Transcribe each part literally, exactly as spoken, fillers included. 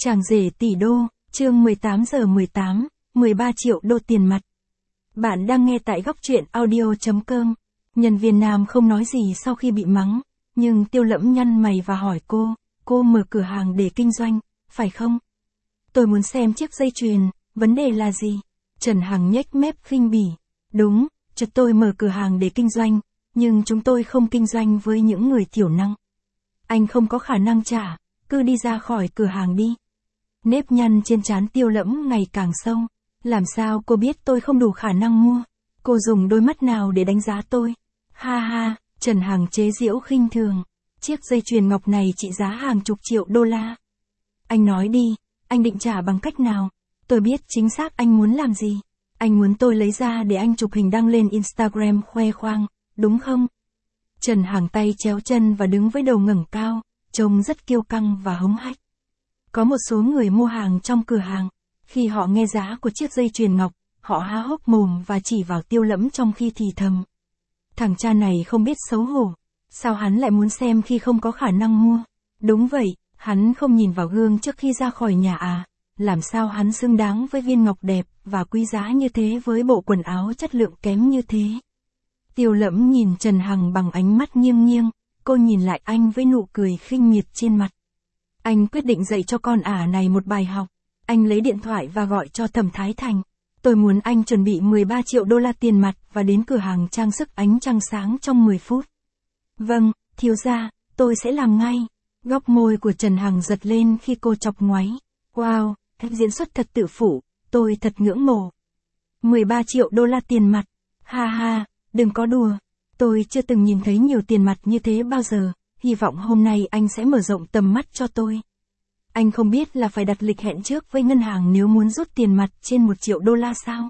Chàng rể tỷ đô, chương mười tám giờ mười tám, mười ba triệu đô tiền mặt. Bạn đang nghe tại góc truyện audio chấm com. Nhân viên nam không nói gì sau khi bị mắng, nhưng Tiêu Lẫm nhăn mày và hỏi cô, cô mở cửa hàng để kinh doanh, phải không? Tôi muốn xem chiếc dây chuyền, vấn đề là gì? Trần Hằng nhếch mép khinh bỉ. Đúng, cho tôi mở cửa hàng để kinh doanh, nhưng chúng tôi không kinh doanh với những người thiểu năng. Anh không có khả năng trả, cứ đi ra khỏi cửa hàng đi. Nếp nhăn trên trán Tiêu Lẫm ngày càng sâu. Làm sao cô biết tôi không đủ khả năng mua? Cô dùng đôi mắt nào để đánh giá tôi? Ha ha, Trần Hằng chế giễu khinh thường. Chiếc dây chuyền ngọc này trị giá hàng chục triệu đô la. Anh nói đi, anh định trả bằng cách nào? Tôi biết chính xác anh muốn làm gì. Anh muốn tôi lấy ra để anh chụp hình đăng lên Instagram khoe khoang, đúng không? Trần Hằng tay chéo chân và đứng với đầu ngẩng cao, trông rất kiêu căng và hống hách. Có một số người mua hàng trong cửa hàng, khi họ nghe giá của chiếc dây chuyền ngọc, họ há hốc mồm và chỉ vào Tiêu Lẫm trong khi thì thầm. Thằng cha này không biết xấu hổ, sao hắn lại muốn xem khi không có khả năng mua? Đúng vậy, hắn không nhìn vào gương trước khi ra khỏi nhà à? Làm sao hắn xứng đáng với viên ngọc đẹp và quý giá như thế với bộ quần áo chất lượng kém như thế? Tiêu Lẫm nhìn Trần Hằng bằng ánh mắt nghiêng nghiêng, cô nhìn lại anh với nụ cười khinh miệt trên mặt. Anh quyết định dạy cho con ả này một bài học. Anh lấy điện thoại và gọi cho Thẩm Thái Thành. Tôi muốn anh chuẩn bị mười ba triệu đô la tiền mặt và đến cửa hàng trang sức ánh trăng sáng trong mười phút. Vâng, thiếu gia, tôi sẽ làm ngay. Góc môi của Trần Hằng giật lên khi cô chọc ngoáy. Wow, em diễn xuất thật tự phụ, tôi thật ngưỡng mộ. mười ba triệu đô la tiền mặt. Ha ha, đừng có đùa. Tôi chưa từng nhìn thấy nhiều tiền mặt như thế bao giờ. Hy vọng hôm nay anh sẽ mở rộng tầm mắt cho tôi. Anh không biết là phải đặt lịch hẹn trước với ngân hàng nếu muốn rút tiền mặt trên một triệu đô la sao?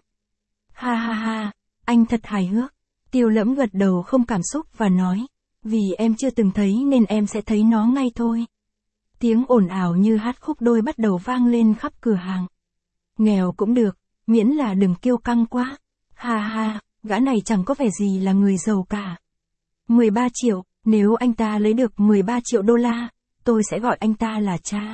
Ha ha ha, anh thật hài hước. Tiêu Lẫm gật đầu không cảm xúc và nói, vì em chưa từng thấy nên em sẽ thấy nó ngay thôi. Tiếng ồn ào như hát khúc đôi bắt đầu vang lên khắp cửa hàng. Nghèo cũng được, miễn là đừng kiêu căng quá. Ha ha, gã này chẳng có vẻ gì là người giàu cả. mười ba triệu. Nếu anh ta lấy được mười ba triệu đô la, tôi sẽ gọi anh ta là cha.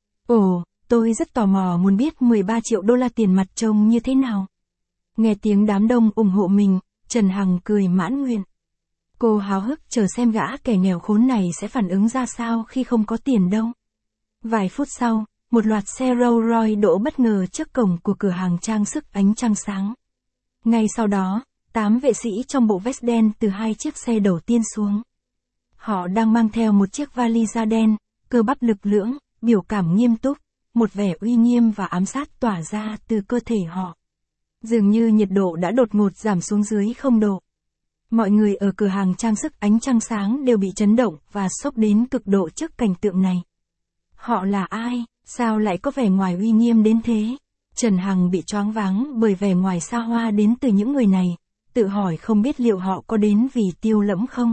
Ồ, tôi rất tò mò muốn biết mười ba triệu đô la tiền mặt trông như thế nào. Nghe tiếng đám đông ủng hộ mình, Trần Hằng cười mãn nguyện. Cô háo hức chờ xem gã kẻ nghèo khốn này sẽ phản ứng ra sao khi không có tiền đâu. Vài phút sau, một loạt xe Rolls Royce đỗ bất ngờ trước cổng của cửa hàng trang sức ánh trăng sáng. Ngay sau đó, tám vệ sĩ trong bộ vest đen từ hai chiếc xe đầu tiên xuống. Họ đang mang theo một chiếc vali da đen, cơ bắp lực lưỡng, biểu cảm nghiêm túc, một vẻ uy nghiêm và ám sát tỏa ra từ cơ thể họ. Dường như nhiệt độ đã đột ngột giảm xuống dưới không độ. Mọi người ở cửa hàng trang sức ánh trăng sáng đều bị chấn động và sốc đến cực độ trước cảnh tượng này. Họ là ai? Sao lại có vẻ ngoài uy nghiêm đến thế? Trần Hằng bị choáng váng bởi vẻ ngoài xa hoa đến từ những người này, tự hỏi không biết liệu họ có đến vì Tiêu Lẫm không?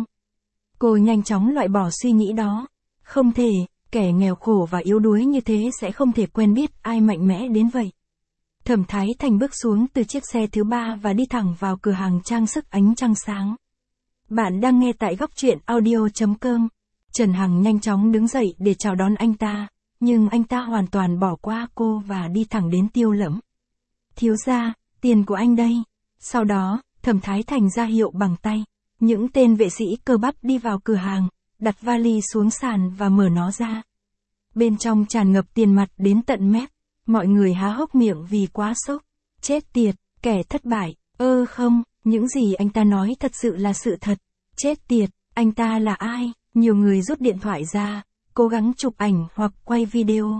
Cô nhanh chóng loại bỏ suy nghĩ đó. Không thể, kẻ nghèo khổ và yếu đuối như thế sẽ không thể quen biết ai mạnh mẽ đến vậy. Thẩm Thái Thành bước xuống từ chiếc xe thứ ba và đi thẳng vào cửa hàng trang sức ánh trăng sáng. Bạn đang nghe tại góc truyện audio chấm com. Trần Hằng nhanh chóng đứng dậy để chào đón anh ta, nhưng anh ta hoàn toàn bỏ qua cô và đi thẳng đến Tiêu Lẫm. Thiếu gia, tiền của anh đây. Sau đó, Thẩm Thái Thành ra hiệu bằng tay. Những tên vệ sĩ cơ bắp đi vào cửa hàng, đặt vali xuống sàn và mở nó ra. Bên trong tràn ngập tiền mặt đến tận mép, mọi người há hốc miệng vì quá sốc. Chết tiệt, kẻ thất bại, ơ không, những gì anh ta nói thật sự là sự thật. Chết tiệt, anh ta là ai? Nhiều người rút điện thoại ra, cố gắng chụp ảnh hoặc quay video.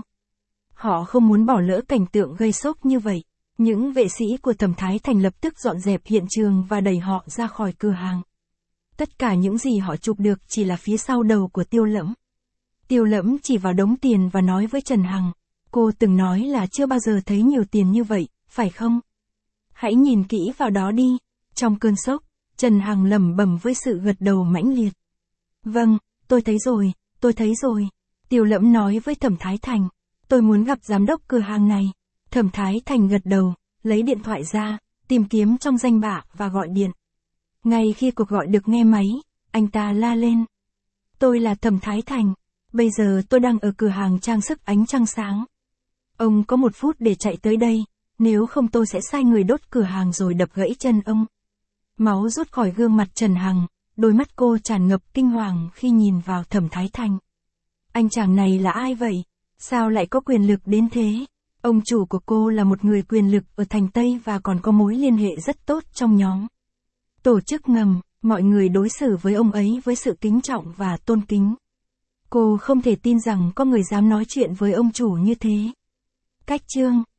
Họ không muốn bỏ lỡ cảnh tượng gây sốc như vậy. Những vệ sĩ của Thẩm Thái Thành lập tức dọn dẹp hiện trường và đẩy họ ra khỏi cửa hàng. Tất cả những gì họ chụp được chỉ là phía sau đầu của Tiêu Lẫm. Tiêu Lẫm chỉ vào đống tiền và nói với Trần Hằng, cô từng nói là chưa bao giờ thấy nhiều tiền như vậy, phải không? Hãy nhìn kỹ vào đó đi. Trong cơn sốc, Trần Hằng lẩm bẩm với sự gật đầu mãnh liệt. Vâng, tôi thấy rồi, tôi thấy rồi. Tiêu Lẫm nói với Thẩm Thái Thành, tôi muốn gặp giám đốc cửa hàng này. Thẩm Thái Thành gật đầu, lấy điện thoại ra, tìm kiếm trong danh bạ và gọi điện. Ngay khi cuộc gọi được nghe máy, anh ta la lên. Tôi là Thẩm Thái Thành, bây giờ tôi đang ở cửa hàng trang sức ánh trăng sáng. Ông có một phút để chạy tới đây, nếu không tôi sẽ sai người đốt cửa hàng rồi đập gãy chân ông. Máu rút khỏi gương mặt Trần Hằng, đôi mắt cô tràn ngập kinh hoàng khi nhìn vào Thẩm Thái Thanh. Anh chàng này là ai vậy? Sao lại có quyền lực đến thế? Ông chủ của cô là một người quyền lực ở thành Tây và còn có mối liên hệ rất tốt trong nhóm tổ chức ngầm, mọi người đối xử với ông ấy với sự kính trọng và tôn kính. Cô không thể tin rằng có người dám nói chuyện với ông chủ như thế. Cách chương